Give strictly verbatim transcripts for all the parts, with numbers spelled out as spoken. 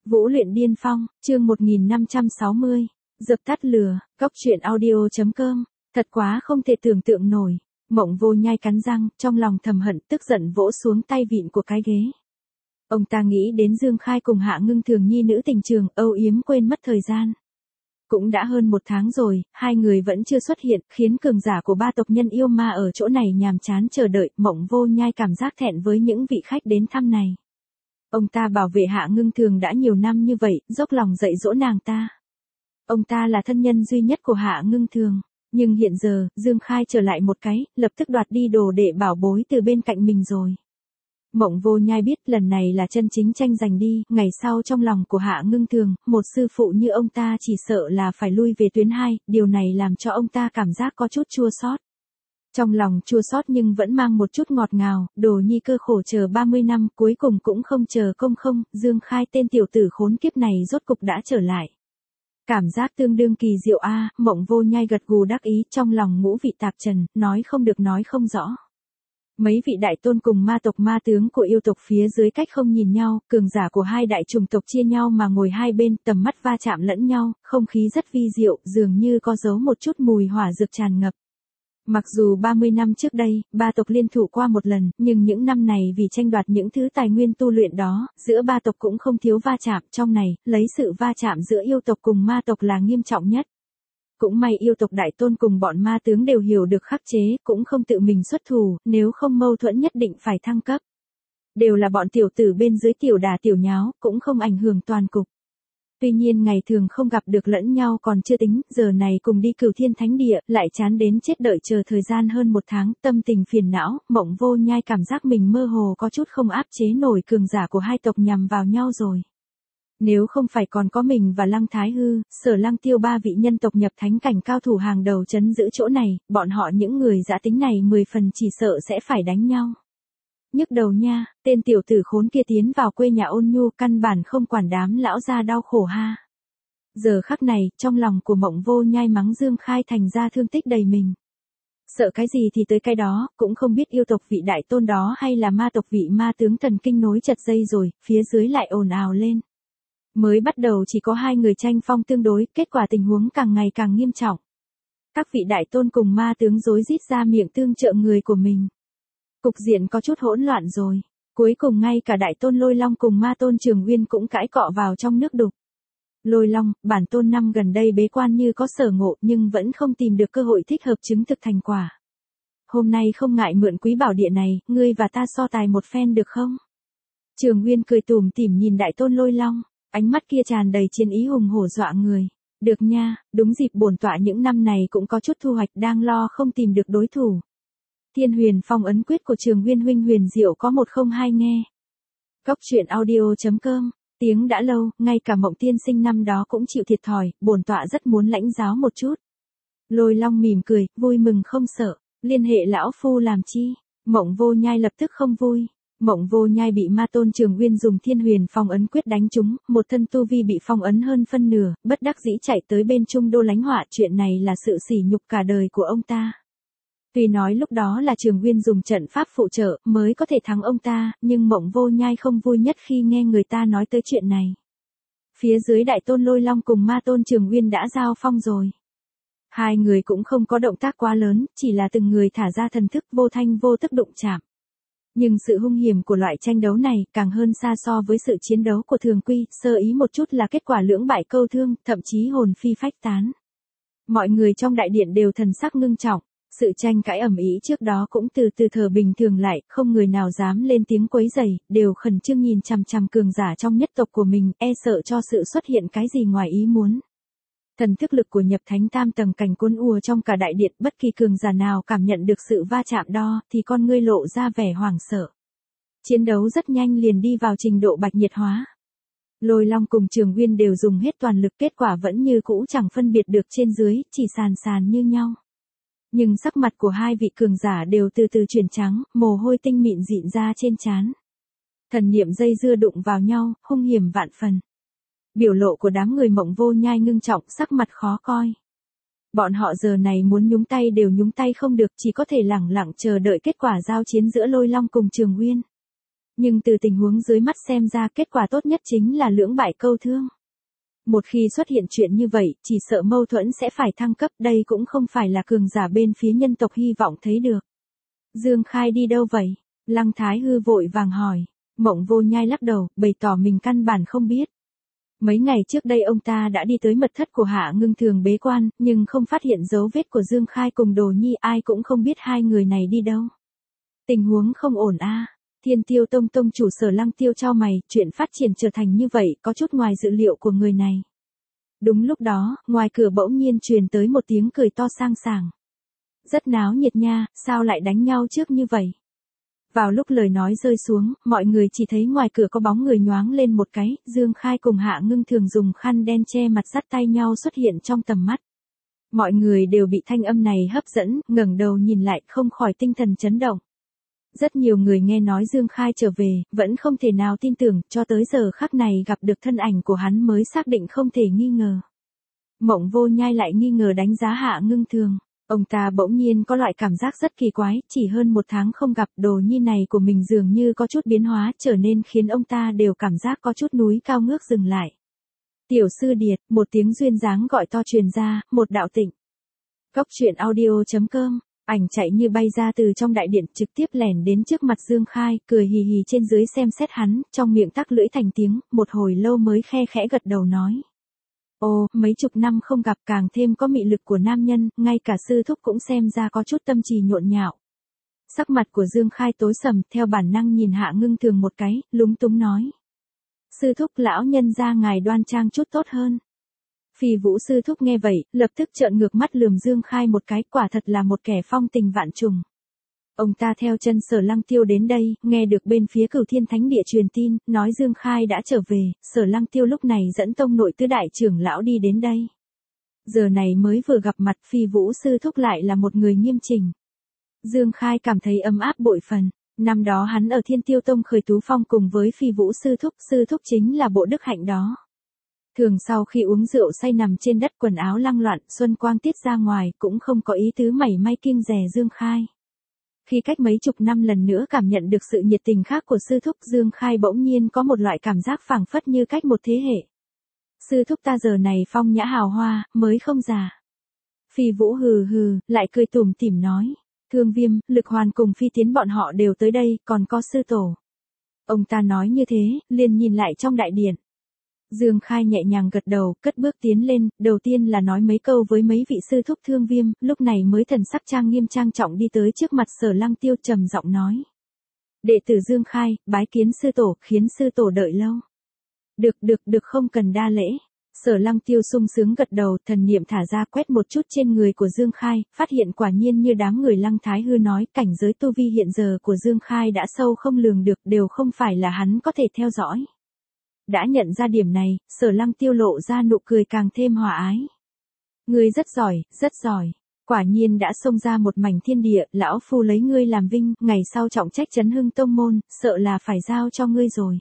Vũ luyện điên phong, chương một nghìn năm trăm sáu mươi. Dập tắt lửa, cóc truyện audio.com. Thật quá không thể tưởng tượng nổi. Mộng Vô Nhai cắn răng, trong lòng thầm hận, tức giận vỗ xuống tay vịn của cái ghế. Ông ta nghĩ đến Dương Khai cùng Hạ Ngưng Thường nhi nữ tình trường, âu yếm quên mất thời gian. Cũng đã hơn một tháng rồi, hai người vẫn chưa xuất hiện, khiến cường giả của ba tộc nhân yêu ma ở chỗ này nhàm chán chờ đợi. Mộng Vô Nhai cảm giác thẹn với những vị khách đến thăm này. Ông ta bảo vệ Hạ Ngưng Thường đã nhiều năm như vậy, dốc lòng dạy dỗ nàng ta. Ông ta là thân nhân duy nhất của Hạ Ngưng Thường. Nhưng hiện giờ, Dương Khai trở lại một cái, lập tức đoạt đi đồ đệ bảo bối từ bên cạnh mình rồi. Mộng Vô Nhai biết lần này là chân chính tranh giành đi, ngày sau trong lòng của Hạ Ngưng Thường, một sư phụ như ông ta chỉ sợ là phải lui về tuyến hai, điều này làm cho ông ta cảm giác có chút chua xót. Trong lòng chua xót nhưng vẫn mang một chút ngọt ngào, Đồ Nhi cơ khổ chờ ba mươi năm, cuối cùng cũng không chờ công không, Dương Khai tên tiểu tử khốn kiếp này rốt cục đã trở lại. Cảm giác tương đương kỳ diệu a, Mộng Vô Nhai gật gù đắc ý, trong lòng ngũ vị tạp trần, nói không được nói không rõ. Mấy vị đại tôn cùng ma tộc ma tướng của yêu tộc phía dưới cách không nhìn nhau, cường giả của hai đại chủng tộc chia nhau mà ngồi hai bên, tầm mắt va chạm lẫn nhau, không khí rất vi diệu, dường như có giấu một chút mùi hỏa dược tràn ngập. Mặc dù ba mươi năm trước đây, ba tộc liên thủ qua một lần, nhưng những năm này vì tranh đoạt những thứ tài nguyên tu luyện đó, giữa ba tộc cũng không thiếu va chạm, trong này, lấy sự va chạm giữa yêu tộc cùng ma tộc là nghiêm trọng nhất. Cũng may yêu tộc đại tôn cùng bọn ma tướng đều hiểu được khắc chế, cũng không tự mình xuất thủ, nếu không mâu thuẫn nhất định phải thăng cấp. Đều là bọn tiểu tử bên dưới tiểu đà tiểu nháo, cũng không ảnh hưởng toàn cục. Tuy nhiên ngày thường không gặp được lẫn nhau còn chưa tính, giờ này cùng đi Cửu Thiên Thánh Địa, lại chán đến chết đợi chờ thời gian hơn một tháng, tâm tình phiền não, Mộng Vô Nhai cảm giác mình mơ hồ có chút không áp chế nổi cường giả của hai tộc nhằm vào nhau rồi. Nếu không phải còn có mình và Lăng Thái Hư, Sở Lăng Tiêu ba vị nhân tộc nhập thánh cảnh cao thủ hàng đầu trấn giữ chỗ này, bọn họ những người dã tính này mười phần chỉ sợ sẽ phải đánh nhau. Nhức đầu nha, tên tiểu tử khốn kia tiến vào quê nhà Ôn Nhu căn bản không quản đám lão gia đau khổ ha. Giờ khắc này, trong lòng của Mộng Vô Nhai mắng Dương Khai thành ra thương tích đầy mình. Sợ cái gì thì tới cái đó, cũng không biết yêu tộc vị đại tôn đó hay là ma tộc vị ma tướng thần kinh nối chật dây rồi, phía dưới lại ồn ào lên. Mới bắt đầu chỉ có hai người tranh phong tương đối, kết quả tình huống càng ngày càng nghiêm trọng. Các vị đại tôn cùng ma tướng rối rít ra miệng tương trợ người của mình. Cục diện có chút hỗn loạn rồi. Cuối cùng ngay cả đại tôn Lôi Long cùng ma tôn Trường Uyên cũng cãi cọ vào trong nước đục. Lôi Long, bản tôn năm gần đây bế quan như có sở ngộ nhưng vẫn không tìm được cơ hội thích hợp chứng thực thành quả. Hôm nay không ngại mượn quý bảo địa này, ngươi và ta so tài một phen được không? Trường Uyên cười tủm tỉm nhìn đại tôn Lôi Long, ánh mắt kia tràn đầy chiến ý hùng hổ dọa người. Được nha, đúng dịp bổn tọa những năm này cũng có chút thu hoạch, đang lo không tìm được đối thủ. Thiên Huyền Phong ấn quyết của Trường Uyên huynh huyền diệu có một không hai nghe. Cóc truyện audio.com. Tiếng đã lâu, ngay cả Mộng Tiên Sinh năm đó cũng chịu thiệt thòi, bổn tọa rất muốn lãnh giáo một chút. Lôi Long mỉm cười, vui mừng không sợ, liên hệ lão phu làm chi? Mộng Vô Nhai lập tức không vui. Mộng Vô Nhai bị ma tôn Trường Uyên dùng Thiên Huyền Phong ấn quyết đánh trúng, một thân tu vi bị phong ấn hơn phân nửa, bất đắc dĩ chạy tới bên Trung Đô lánh họa, chuyện này là sự sỉ nhục cả đời của ông ta. Tuy nói lúc đó là Trường Uyên dùng trận pháp phụ trợ mới có thể thắng ông ta, nhưng Mộng Vô Nhai không vui nhất khi nghe người ta nói tới chuyện này. Phía dưới đại tôn Lôi Long cùng ma tôn Trường Uyên đã giao phong rồi. Hai người cũng không có động tác quá lớn, chỉ là từng người thả ra thần thức vô thanh vô tức đụng chạm. Nhưng sự hung hiểm của loại tranh đấu này càng hơn xa so với sự chiến đấu của thường quy, sơ ý một chút là kết quả lưỡng bại câu thương, thậm chí hồn phi phách tán. Mọi người trong đại điện đều thần sắc ngưng trọng. Sự tranh cãi ầm ĩ trước đó cũng từ từ thở bình thường lại, không người nào dám lên tiếng quấy rầy, đều khẩn trương nhìn chằm chằm cường giả trong nhất tộc của mình, e sợ cho sự xuất hiện cái gì ngoài ý muốn. Thần thức lực của nhập thánh tam tầng cảnh cuốn ùa trong cả đại điện, bất kỳ cường giả nào cảm nhận được sự va chạm đó, thì con ngươi lộ ra vẻ hoảng sợ. Chiến đấu rất nhanh liền đi vào trình độ bạch nhiệt hóa. Lôi Long cùng Trường Uyên đều dùng hết toàn lực, kết quả vẫn như cũ chẳng phân biệt được trên dưới, chỉ sàn sàn như nhau. Nhưng sắc mặt của hai vị cường giả đều từ từ chuyển trắng, mồ hôi tinh mịn dịn ra trên trán. Thần niệm dây dưa đụng vào nhau, hung hiểm vạn phần. Biểu lộ của đám người Mộng Vô Nhai ngưng trọng, sắc mặt khó coi. Bọn họ giờ này muốn nhúng tay đều nhúng tay không được, chỉ có thể lẳng lặng chờ đợi kết quả giao chiến giữa Lôi Long cùng Trường Uyên. Nhưng từ tình huống dưới mắt xem ra kết quả tốt nhất chính là lưỡng bại câu thương. Một khi xuất hiện chuyện như vậy, chỉ sợ mâu thuẫn sẽ phải thăng cấp, đây cũng không phải là cường giả bên phía nhân tộc hy vọng thấy được. Dương Khai đi đâu vậy? Lăng Thái Hư vội vàng hỏi. Mộng Vô Nhai lắc đầu, bày tỏ mình căn bản không biết. Mấy ngày trước đây ông ta đã đi tới mật thất của Hạ Ngưng Thường bế quan, nhưng không phát hiện dấu vết của Dương Khai cùng Đồ Nhi, ai cũng không biết hai người này đi đâu. Tình huống không ổn a. À. Thiên Tiêu Tông tông chủ Sở Lăng Tiêu chau mày, chuyện phát triển trở thành như vậy có chút ngoài dự liệu của người này. Đúng lúc đó, ngoài cửa bỗng nhiên truyền tới một tiếng cười to sang sảng. Rất náo nhiệt nha, sao lại đánh nhau trước như vậy? Vào lúc lời nói rơi xuống, mọi người chỉ thấy ngoài cửa có bóng người nhoáng lên một cái, Dương Khai cùng Hạ Ngưng Thường dùng khăn đen che mặt dắt tay nhau xuất hiện trong tầm mắt. Mọi người đều bị thanh âm này hấp dẫn, ngẩng đầu nhìn lại không khỏi tinh thần chấn động. Rất nhiều người nghe nói Dương Khai trở về, vẫn không thể nào tin tưởng, cho tới giờ khắc này gặp được thân ảnh của hắn mới xác định không thể nghi ngờ. Mộng Vô Nhai lại nghi ngờ đánh giá Hạ Ngưng Thường. Ông ta bỗng nhiên có loại cảm giác rất kỳ quái, chỉ hơn một tháng không gặp, Đồ Nhi này của mình dường như có chút biến hóa, trở nên khiến ông ta đều cảm giác có chút núi cao ngước dừng lại. Tiểu sư điệt, một tiếng duyên dáng gọi to truyền ra, một đạo tịnh. Cốc truyện audio chấm com, ảnh chạy như bay ra từ trong đại điện, trực tiếp lẻn đến trước mặt Dương Khai, cười hì hì trên dưới xem xét hắn, trong miệng tắc lưỡi thành tiếng, một hồi lâu mới khe khẽ gật đầu nói. Ồ, mấy chục năm không gặp, càng thêm có mị lực của nam nhân, ngay cả sư thúc cũng xem ra có chút tâm trì nhộn nhạo. Sắc mặt của Dương Khai tối sầm, theo bản năng nhìn Hạ Ngưng Thường một cái, lúng túng nói. Sư thúc, lão nhân ra ngài đoan trang chút tốt hơn. Phi Vũ sư thúc nghe vậy, lập tức trợn ngược mắt lườm Dương Khai một cái, quả thật là một kẻ phong tình vạn trùng. Ông ta theo chân Sở Lăng Tiêu đến đây, nghe được bên phía Cửu Thiên Thánh Địa truyền tin, nói Dương Khai đã trở về, Sở Lăng Tiêu lúc này dẫn tông nội tứ đại trưởng lão đi đến đây. Giờ này mới vừa gặp mặt, Phi Vũ sư thúc lại là một người nghiêm chỉnh. Dương Khai cảm thấy ấm áp bội phần, năm đó hắn ở Thiên Tiêu Tông khởi tú phong cùng với Phi Vũ sư thúc, sư thúc chính là bộ đức hạnh đó. Thường sau khi uống rượu say nằm trên đất quần áo lăng loạn, xuân quang tiết ra ngoài, cũng không có ý tứ mảy may kiêng dè Dương Khai. Khi cách mấy chục năm lần nữa cảm nhận được sự nhiệt tình khác của sư thúc, Dương Khai bỗng nhiên có một loại cảm giác phảng phất như cách một thế hệ. Sư thúc ta giờ này phong nhã hào hoa, mới không già. Phi Vũ hừ hừ, lại cười tủm tỉm nói. Thương Viêm, Lực Hoàn cùng Phi Tiến bọn họ đều tới đây, còn có sư tổ. Ông ta nói như thế, liền nhìn lại trong đại điện. Dương Khai nhẹ nhàng gật đầu, cất bước tiến lên, đầu tiên là nói mấy câu với mấy vị sư thúc Thương Viêm, lúc này mới thần sắc trang nghiêm trang trọng đi tới trước mặt Sở Lăng Tiêu trầm giọng nói. Đệ tử Dương Khai, bái kiến sư tổ, khiến sư tổ đợi lâu. Được được được, không cần đa lễ. Sở Lăng Tiêu sung sướng gật đầu, thần niệm thả ra quét một chút trên người của Dương Khai, phát hiện quả nhiên như đám người Lăng Thái Hư nói, cảnh giới tu vi hiện giờ của Dương Khai đã sâu không lường được, đều không phải là hắn có thể theo dõi. Đã nhận ra điểm này, Sở Lăng Tiêu lộ ra nụ cười càng thêm hòa ái. Ngươi rất giỏi, rất giỏi. Quả nhiên đã xông ra một mảnh thiên địa, lão phu lấy ngươi làm vinh, ngày sau trọng trách chấn hưng tông môn, sợ là phải giao cho ngươi rồi.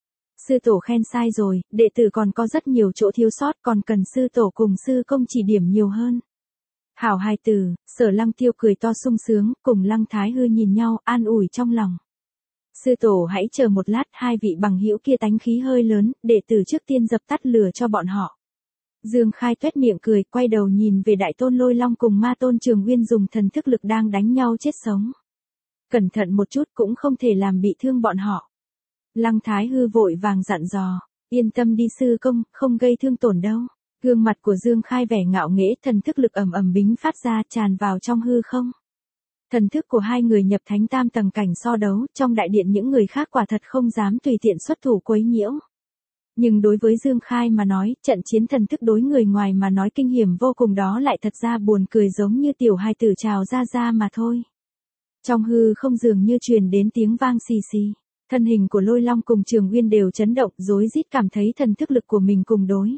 Sư tổ khen sai rồi, đệ tử còn có rất nhiều chỗ thiếu sót, còn cần sư tổ cùng sư công chỉ điểm nhiều hơn. Hảo hai từ, Sở Lăng Tiêu cười to sung sướng, cùng Lăng Thái Hư nhìn nhau, an ủi trong lòng. Sư tổ hãy chờ một lát, hai vị bằng hữu kia tánh khí hơi lớn, đệ tử trước tiên dập tắt lửa cho bọn họ. Dương Khai tuét miệng cười, quay đầu nhìn về Đại Tôn Lôi Long cùng Ma Tôn Trường Uyên dùng thần thức lực đang đánh nhau chết sống. Cẩn thận một chút cũng không thể làm bị thương bọn họ. Lăng Thái Hư vội vàng dặn dò, yên tâm đi sư công, không gây thương tổn đâu. Gương mặt của Dương Khai vẻ ngạo nghễ, thần thức lực ầm ầm bính phát ra, tràn vào trong hư không. Thần thức của hai người nhập thánh tam tầng cảnh so đấu, trong đại điện những người khác quả thật không dám tùy tiện xuất thủ quấy nhiễu. Nhưng đối với Dương Khai mà nói, trận chiến thần thức đối người ngoài mà nói kinh hiểm vô cùng, đó lại thật ra buồn cười giống như tiểu hài tử trào ra ra mà thôi. Trong hư không dường như truyền đến tiếng vang xì xì. Thân hình của Lôi Long cùng Trường Uyên đều chấn động, rối rít cảm thấy thần thức lực của mình cùng đối.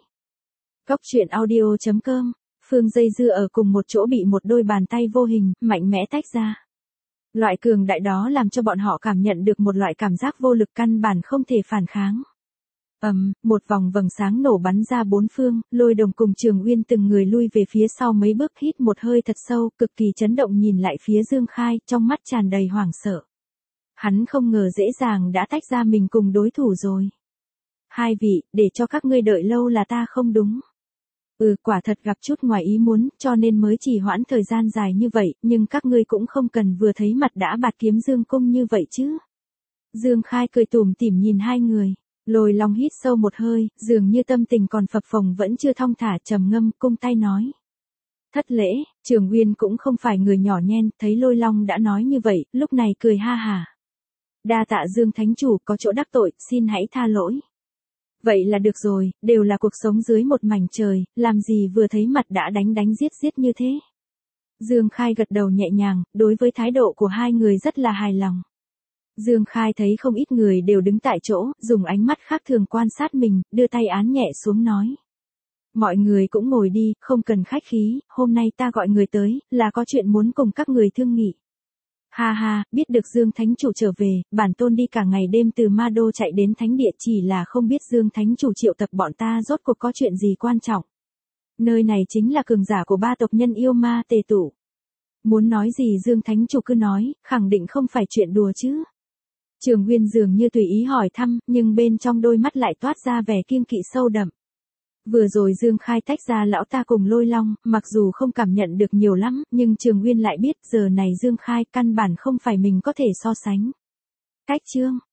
Cốc truyện audio chấm com, Phương dây dưa ở cùng một chỗ bị một đôi bàn tay vô hình, mạnh mẽ tách ra. Loại cường đại đó làm cho bọn họ cảm nhận được một loại cảm giác vô lực căn bản không thể phản kháng. ầm, um, một vòng vầng sáng nổ bắn ra bốn phương, Lôi Đồng cùng Trường Uyên từng người lui về phía sau mấy bước, hít một hơi thật sâu, cực kỳ chấn động nhìn lại phía Dương Khai, trong mắt tràn đầy hoảng sợ. Hắn không ngờ dễ dàng đã tách ra mình cùng đối thủ rồi. Hai vị, để cho các ngươi đợi lâu là ta không đúng. Ừ, quả thật gặp chút ngoài ý muốn, cho nên mới trì hoãn thời gian dài như vậy, nhưng các ngươi cũng không cần vừa thấy mặt đã bạt kiếm Dương Cung như vậy chứ. Dương Khai cười tủm tỉm nhìn hai người, Lôi Long hít sâu một hơi, dường như tâm tình còn phập phồng vẫn chưa thong thả, trầm ngâm, cung tay nói. Thất lễ, Trường Uyên cũng không phải người nhỏ nhen, thấy Lôi Long đã nói như vậy, lúc này cười ha hả. Đa tạ Dương Thánh Chủ, có chỗ đắc tội, xin hãy tha lỗi. Vậy là được rồi, đều là cuộc sống dưới một mảnh trời, làm gì vừa thấy mặt đã đánh đánh giết giết như thế. Dương Khai gật đầu nhẹ nhàng, đối với thái độ của hai người rất là hài lòng. Dương Khai thấy không ít người đều đứng tại chỗ, dùng ánh mắt khác thường quan sát mình, đưa tay án nhẹ xuống nói. Mọi người cũng ngồi đi, không cần khách khí, hôm nay ta gọi người tới, là có chuyện muốn cùng các người thương nghị. Ha ha, biết được Dương Thánh Chủ trở về, bản tôn đi cả ngày đêm từ Ma Đô chạy đến Thánh Địa, chỉ là không biết Dương Thánh Chủ triệu tập bọn ta rốt cuộc có chuyện gì quan trọng. Nơi này chính là cường giả của ba tộc nhân yêu ma tề tụ. Muốn nói gì Dương Thánh Chủ cứ nói, khẳng định không phải chuyện đùa chứ. Trường Uyên dường như tùy ý hỏi thăm, nhưng bên trong đôi mắt lại toát ra vẻ kiêng kỵ sâu đậm. Vừa rồi Dương Khai tách ra lão ta cùng Lôi Long, mặc dù không cảm nhận được nhiều lắm, nhưng Trường Uyên lại biết giờ này Dương Khai căn bản không phải mình có thể so sánh. Cách chương